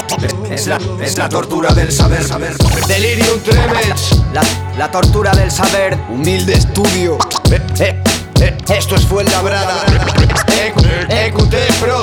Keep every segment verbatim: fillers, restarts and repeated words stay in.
Es la, es la tortura del saber, saber. Delirium tremens. La, la tortura del saber. Humilde estudio. Eh, eh, eh, esto es Fuenlabrada. E Q T Pro.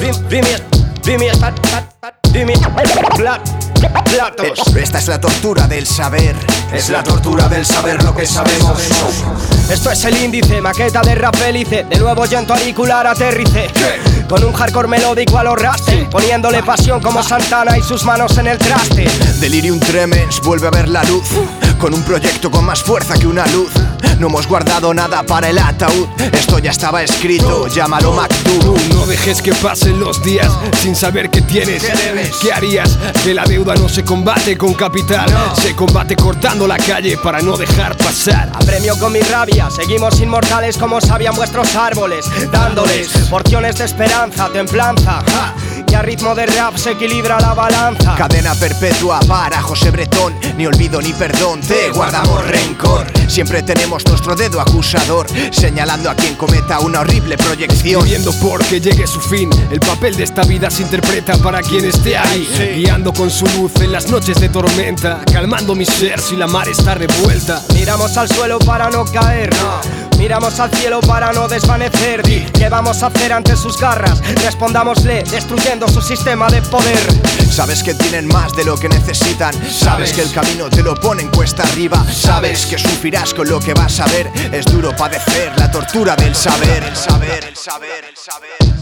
Esta es la tortura del saber. Es la tortura del saber lo que sabemos. Esto es el índice, maqueta de rap hélice. De nuevo llanto auricular aterrice. ¿Qué? Con un hardcore melódico a los rastes, poniéndole pasión como Santana y sus manos en el traste. Delirium tremens vuelve a ver la luz, con un proyecto con más fuerza que una luz. No hemos guardado nada para el ataúd, esto ya estaba escrito, llámalo MacDoo. No dejes que pasen los días sin saber qué tienes. ¿Qué debes? ¿Qué harías? Que la deuda no se combate con capital, No. se combate cortando la calle para no dejar pasar. Apremio con mi rabia, seguimos inmortales como sabían vuestros árboles, dándoles porciones de esperanza, templanza, ja, y a ritmo de rap se equilibra la balanza. Cadena perpetua para José Bretón, ni olvido ni perdón, te guardamos rencor. Siempre tenemos nuestro dedo acusador, señalando a quien cometa una horrible proyección. Viviendo porque llegue su fin, el papel de esta vida se interpreta para quien esté ahí, Sí. guiando con su luz en las noches de tormenta, calmando mi ser si la mar está revuelta. Miramos al suelo para no caer, miramos al cielo para no desvanecer. Di, ¿qué vamos a hacer ante sus garras? Respondámosle, destruyendo su sistema de poder. Sabes que tienen más de lo que necesitan, sabes que el camino te lo ponen cuesta arriba, sabes que sufrirás con lo que vas a ver. Es duro padecer la tortura del saber, el saber, el saber, el saber.